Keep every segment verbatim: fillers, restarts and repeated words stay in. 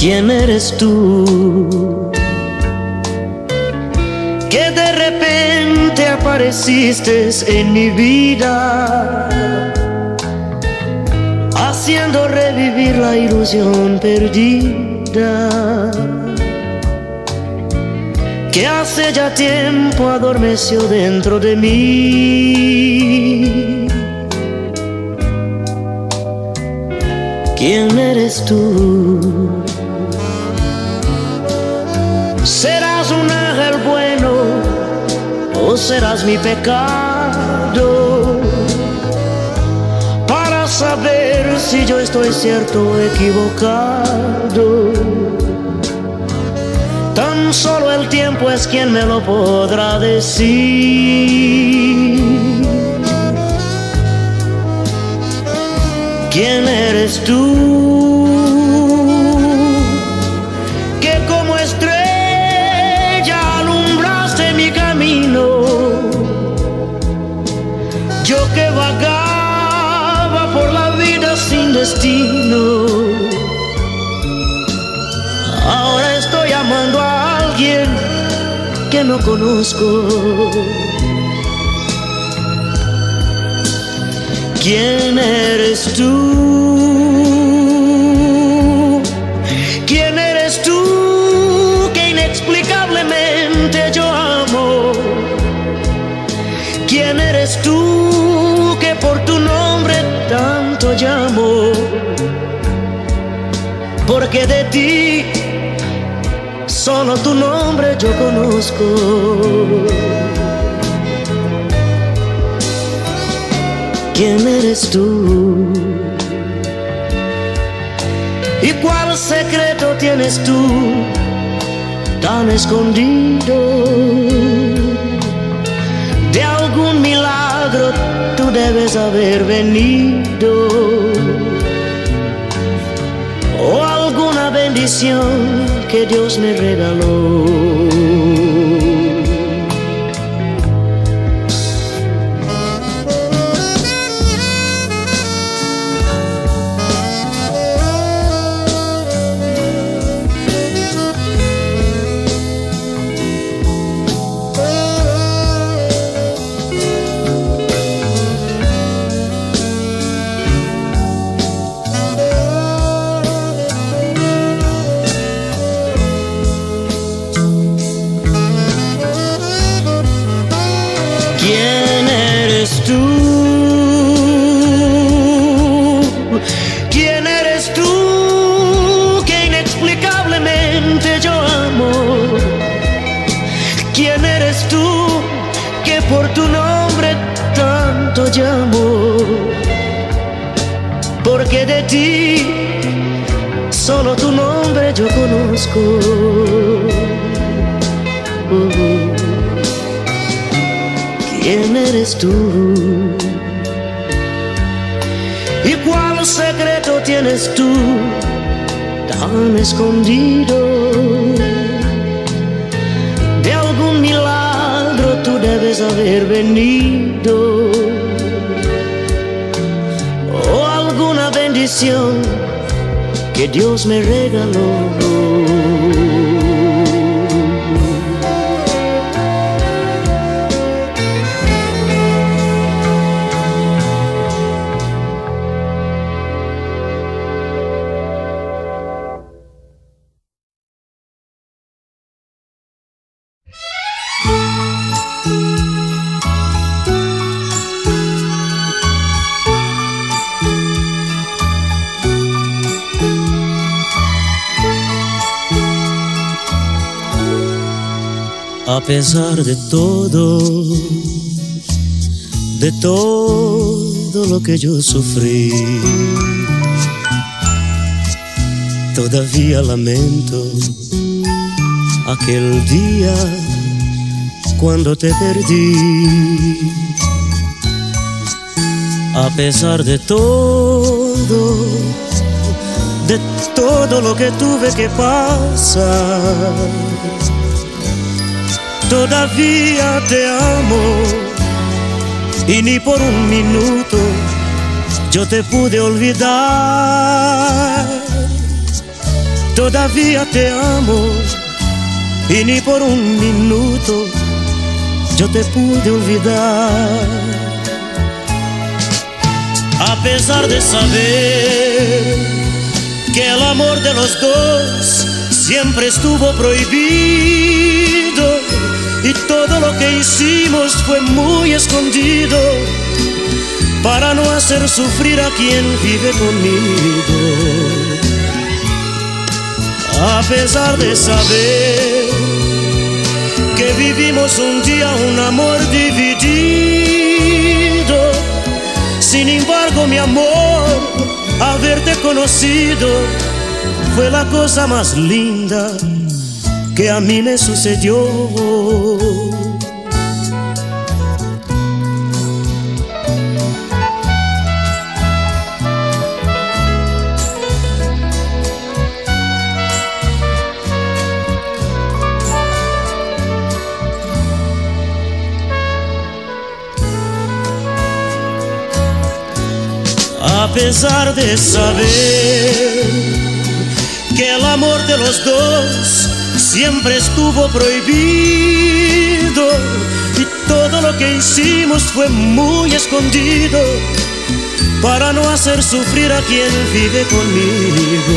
¿Quién eres tú? Que de repente apareciste en mi vida, haciendo revivir la ilusión perdida, que hace ya tiempo adormeció dentro de mí. ¿Quién eres tú? ¿Serás un ángel bueno o serás mi pecado? Para saber si yo estoy cierto o equivocado, tan solo el tiempo es quien me lo podrá decir. ¿Quién eres tú? Que como estrella alumbraste mi camino, yo que vagaba por la vida sin destino. Ahora estoy amando a alguien que no conozco. ¿Quién eres tú? ¿Quién eres tú que inexplicablemente yo amo? ¿Quién eres tú que por tu nombre tanto llamo? Porque de ti solo tu nombre yo conozco. ¿Quién eres tú? ¿Y cuál secreto tienes tú tan escondido? De algún milagro tú debes haber venido, o alguna bendición que Dios me regaló. ¿Quién eres tú? ¿Quién eres tú que inexplicablemente yo amo? ¿Quién eres tú que por tu nombre tanto llamo? Porque de ti solo tu nombre yo conozco. uh-huh. ¿Quién eres tú? ¿Y cuál secreto tienes tú tan escondido? De algún milagro tú debes haber venido, o alguna bendición que Dios me regaló. A pesar de todo, de todo lo que yo sufrí, todavía lamento aquel día cuando te perdí. A pesar de todo, de todo lo que tuve que pasar, todavía te amo, y ni por un minuto yo te pude olvidar. todavía te amo y ni por un minuto yo te pude olvidar. A pesar de saber que el amor de los dos siempre estuvo prohibido y todo lo que hicimos fue muy escondido para no hacer sufrir a quien vive conmigo. A pesar de saber que vivimos un día un amor dividido, sin embargo mi amor, haberte conocido fue la cosa más linda que a mí me sucedió. A pesar de saber que el amor de los dos siempre estuvo prohibido y todo lo que hicimos fue muy escondido para no hacer sufrir a quien vive conmigo.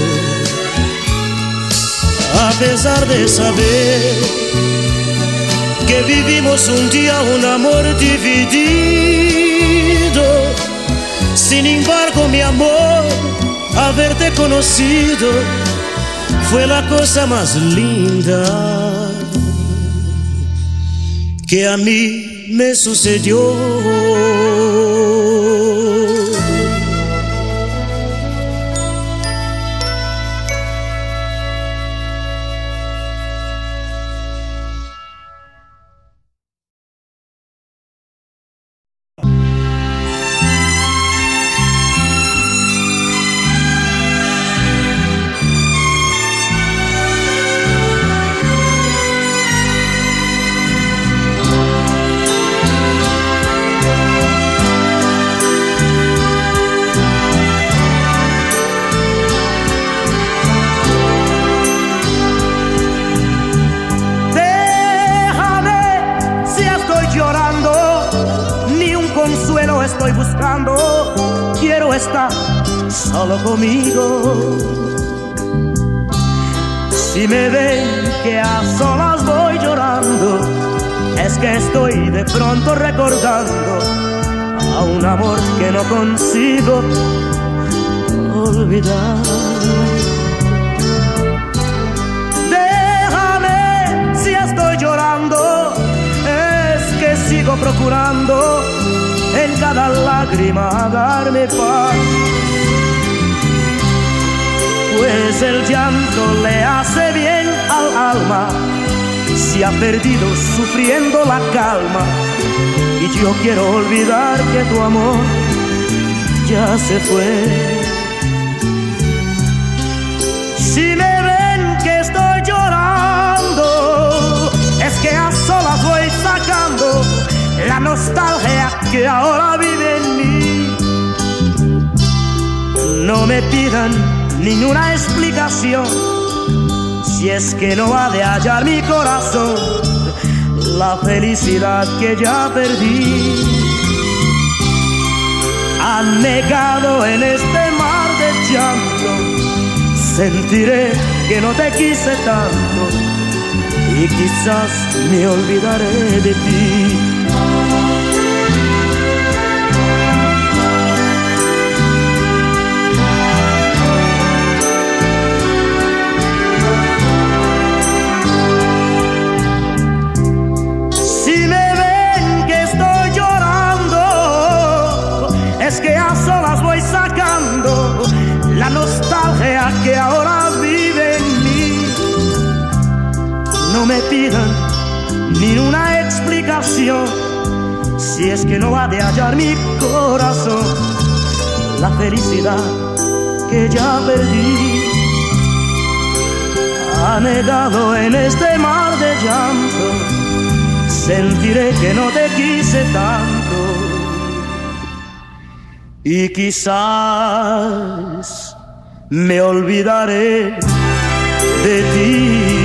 A pesar de saber que vivimos un día un amor dividido, sin embargo mi amor, haberte conocido fue la cosa más linda que a mí me sucedió. Estoy buscando, quiero estar solo conmigo. Si me ven que a solas voy llorando, es que estoy de pronto recordando a un amor que no consigo olvidar. Déjame si estoy llorando, es que sigo procurando en cada lágrima darme paz, pues el llanto le hace bien al alma, se ha perdido sufriendo la calma, y yo quiero olvidar que tu amor ya se fue. Si me ven que estoy llorando, es que a solas voy sacando la nostalgia que ahora vive en mí. No me pidan ninguna explicación, si es que no ha de hallar mi corazón la felicidad que ya perdí. Anegado en este mar de llanto, sentiré que no te quise tanto y quizás me olvidaré de ti. La nostalgia que ahora vive en mí. No me pidan ni una explicación, si es que no va de hallar mi corazón la felicidad que ya perdí. Anegado en este mar de llanto, sentiré que no te quise tanto y quizás me olvidaré de ti.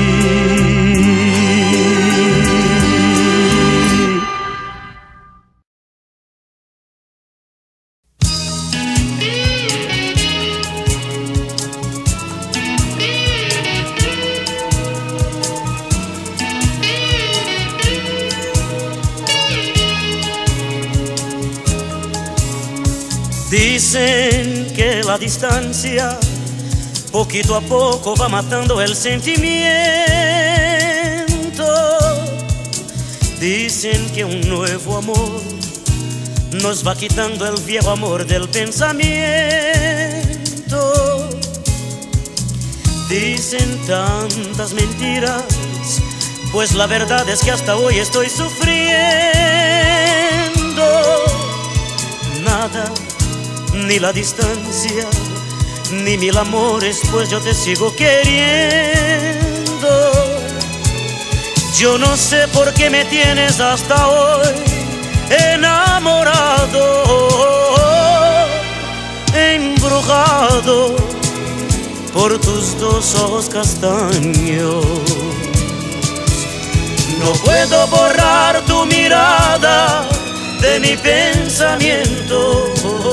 Dicen que la distancia poquito a poco va matando el sentimiento. Dicen que un nuevo amor nos va quitando el viejo amor del pensamiento. Dicen tantas mentiras, pues la verdad es que hasta hoy estoy sufriendo. Nada, ni la distancia, ni mil amores, pues yo te sigo queriendo. Yo no sé por qué me tienes hasta hoy enamorado, embrujado por tus dos ojos castaños. No puedo borrar tu mirada de mi pensamiento,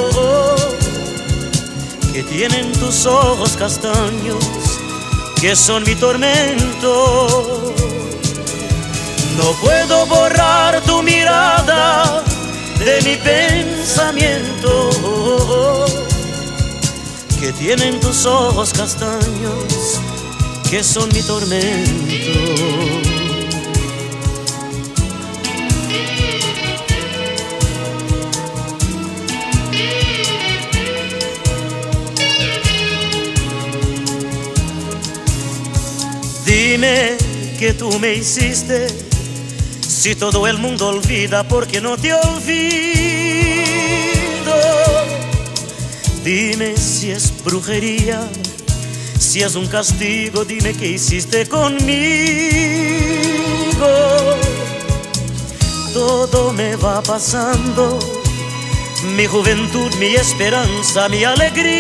que tienen tus ojos castaños, que son mi tormento. No puedo borrar tu mirada de mi pensamiento, que tienen tus ojos castaños, que son mi tormento. Dime que tú me hiciste, si todo el mundo olvida, porque no te olvido. Dime si es brujería, si es un castigo, dime qué hiciste conmigo. Todo me va pasando, mi juventud, mi esperanza, mi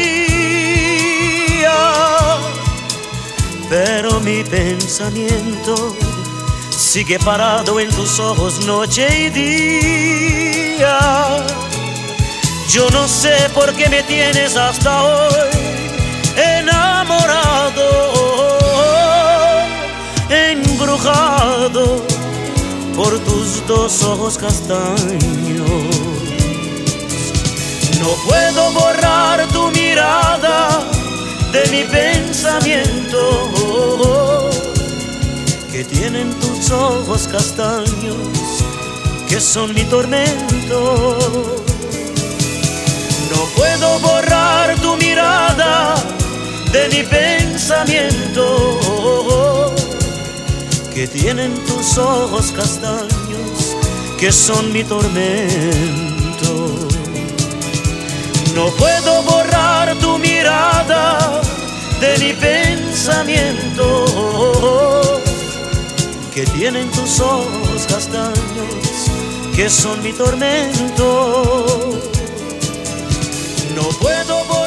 alegría, pero mi pensamiento sigue parado en tus ojos noche y día. Yo no sé por qué me tienes hasta hoy enamorado, embrujado por tus dos ojos castaños. No puedo borrar tu mirada de mi pensamiento, que tienen tus ojos castaños, que son mi tormento. No puedo borrar tu mirada de mi pensamiento, que tienen tus ojos castaños, que son mi tormento. No puedo borrar tu mirada de mi pensamiento, que tienen tus ojos castaños, que son mi tormento. No puedo borrar